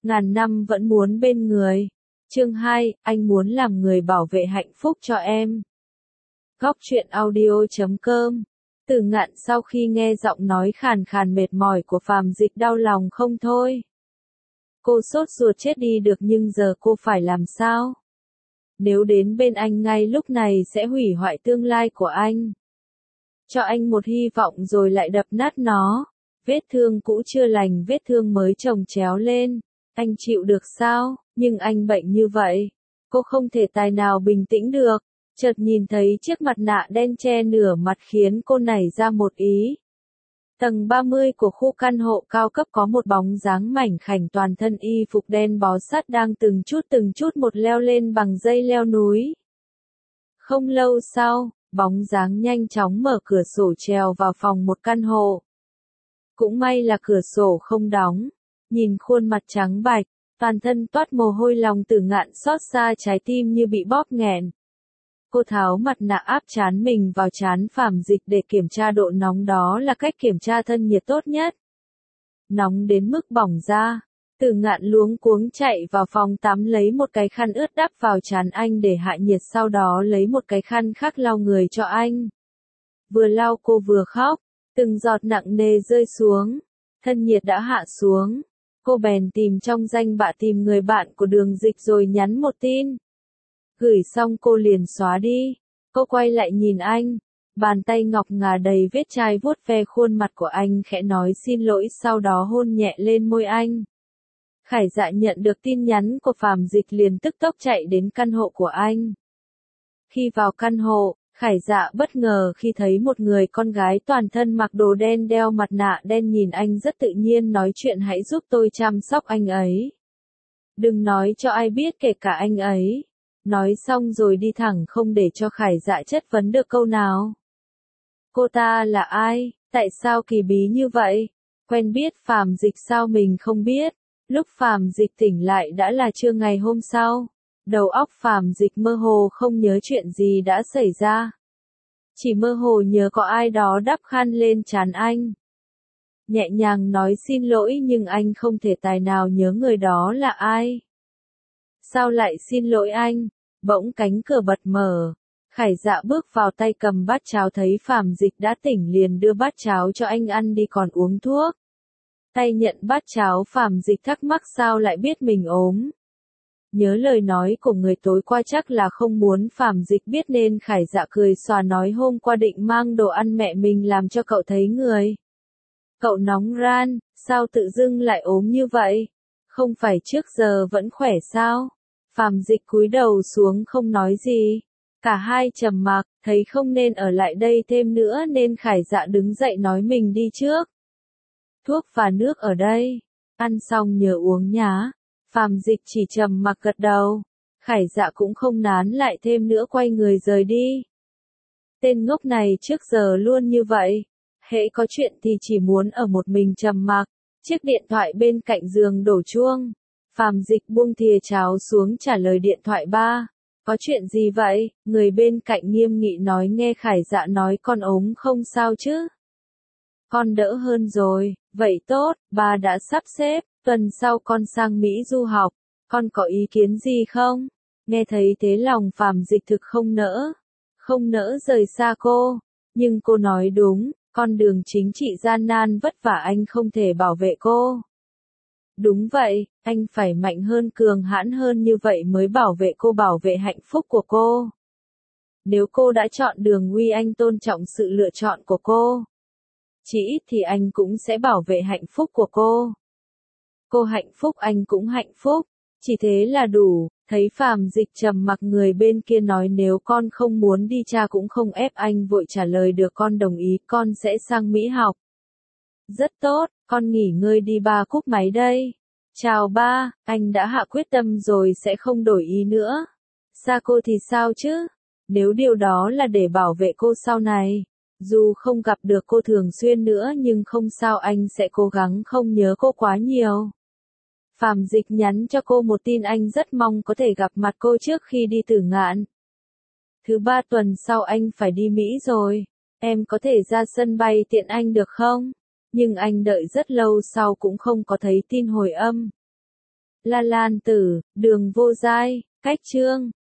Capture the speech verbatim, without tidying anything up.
ngàn năm vẫn muốn bên người. Chương hai, anh muốn làm người bảo vệ hạnh phúc cho em. Góc truyện audio chấm com. Từ Ngạn sau khi nghe giọng nói khàn khàn mệt mỏi của Phàm Dịch đau lòng không thôi. Cô sốt ruột chết đi được nhưng giờ cô phải làm sao? Nếu đến bên anh ngay lúc này sẽ hủy hoại tương lai của anh. Cho anh một hy vọng rồi lại đập nát nó. Vết thương cũ chưa lành, vết thương mới chồng chéo lên. Anh chịu được sao? Nhưng anh bệnh như vậy. Cô không thể tài nào bình tĩnh được. Chợt nhìn thấy chiếc mặt nạ đen che nửa mặt khiến cô nảy ra một ý. Tầng ba mươi của khu căn hộ cao cấp có một bóng dáng mảnh khảnh toàn thân y phục đen bó sát đang từng chút từng chút một leo lên bằng dây leo núi. Không lâu sau, bóng dáng nhanh chóng mở cửa sổ trèo vào phòng một căn hộ. Cũng may là cửa sổ không đóng. Nhìn khuôn mặt trắng bạch, toàn thân toát mồ hôi, lòng Từ Ngạn xót xa, trái tim như bị bóp nghẹn. Cô tháo mặt nạ áp trán mình vào trán Phàm Dịch để kiểm tra độ nóng, đó là cách kiểm tra thân nhiệt tốt nhất. Nóng đến mức bỏng da. Từ Ngạn luống cuống chạy vào phòng tắm lấy một cái khăn ướt đắp vào trán anh để hạ nhiệt, sau đó lấy một cái khăn khác lau người cho anh. Vừa lau cô vừa khóc, từng giọt nặng nề rơi xuống. Thân nhiệt đã hạ xuống. Cô bèn tìm trong danh bạ tìm người bạn của Đường Dịch rồi nhắn một tin. Gửi xong cô liền xóa đi. Cô quay lại nhìn anh. Bàn tay ngọc ngà đầy vết chai vuốt ve khuôn mặt của anh, khẽ nói xin lỗi, sau đó hôn nhẹ lên môi anh. Khải Dạ nhận được tin nhắn của Phàm Dịch liền tức tốc chạy đến căn hộ của anh. Khi vào căn hộ, Khải Dạ bất ngờ khi thấy một người con gái toàn thân mặc đồ đen đeo mặt nạ đen nhìn anh rất tự nhiên, nói chuyện hãy giúp tôi chăm sóc anh ấy. Đừng nói cho ai biết, kể cả anh ấy. Nói xong rồi đi thẳng không để cho Khải Dạ chất vấn được câu nào. Cô ta là ai? Tại sao kỳ bí như vậy? Quen biết Phàm Dịch sao mình không biết? Lúc Phàm Dịch tỉnh lại đã là trưa ngày hôm sau. Đầu óc Phàm Dịch mơ hồ không nhớ chuyện gì đã xảy ra. Chỉ mơ hồ nhớ có ai đó đắp khăn lên trán anh. Nhẹ nhàng nói xin lỗi nhưng anh không thể tài nào nhớ người đó là ai. Sao lại xin lỗi anh? Bỗng cánh cửa bật mở. Khải Dạ bước vào, tay cầm bát cháo, thấy Phàm Dịch đã tỉnh liền đưa bát cháo cho anh ăn đi còn uống thuốc. Tay nhận bát cháo, Phàm Dịch thắc mắc sao lại biết mình ốm. Nhớ lời nói của người tối qua chắc là không muốn Phàm Dịch biết nên Khải Dạ cười xòa nói hôm qua định mang đồ ăn mẹ mình làm cho cậu thấy người. Cậu nóng ran, sao tự dưng lại ốm như vậy? Không phải trước giờ vẫn khỏe sao? Phàm Dịch cúi đầu xuống không nói gì. Cả hai trầm mặc, thấy không nên ở lại đây thêm nữa nên Khải Dạ đứng dậy nói mình đi trước. Thuốc và nước ở đây. Ăn xong nhớ uống nhá. Phàm Dịch chỉ trầm mặc gật đầu. Khải Dạ cũng không nán lại thêm nữa, quay người rời đi. Tên ngốc này trước giờ luôn như vậy. Hễ có chuyện thì chỉ muốn ở một mình trầm mặc. Chiếc điện thoại bên cạnh giường đổ chuông. Phàm Dịch buông thìa cháo xuống trả lời điện thoại. Ba, có chuyện gì vậy? Người bên cạnh nghiêm nghị nói. Nghe Khải Dạ nói con ốm không sao chứ? Con đỡ hơn rồi, vậy tốt, ba đã sắp xếp, tuần sau con sang Mỹ du học, con có ý kiến gì không? Nghe thấy thế lòng Phàm Dịch thực không nỡ, không nỡ rời xa cô, nhưng cô nói đúng, con đường chính trị gian nan vất vả, anh không thể bảo vệ cô. Đúng vậy, anh phải mạnh hơn, cường hãn hơn, như vậy mới bảo vệ cô, bảo vệ hạnh phúc của cô. Nếu cô đã chọn đường Huy, anh tôn trọng sự lựa chọn của cô. Chỉ ít thì anh cũng sẽ bảo vệ hạnh phúc của cô. Cô hạnh phúc anh cũng hạnh phúc, chỉ thế là đủ. Thấy Phàm Dịch trầm mặc, người bên kia nói nếu con không muốn đi cha cũng không ép, anh vội trả lời được, con đồng ý, con sẽ sang Mỹ học. Rất tốt, con nghỉ ngơi đi, ba cúp máy đây. Chào ba, anh đã hạ quyết tâm rồi sẽ không đổi ý nữa. Xa cô thì sao chứ? Nếu điều đó là để bảo vệ cô sau này. Dù không gặp được cô thường xuyên nữa nhưng không sao, anh sẽ cố gắng không nhớ cô quá nhiều. Phàm Dịch nhắn cho cô một tin, anh rất mong có thể gặp mặt cô trước khi đi Tử Ngạn. Thứ ba tuần sau anh phải đi Mỹ rồi. Em có thể ra sân bay tiện anh được không? Nhưng anh đợi rất lâu sau cũng không có thấy tin hồi âm. La Lan Tử, Đường Vô Giai, Cách Chương.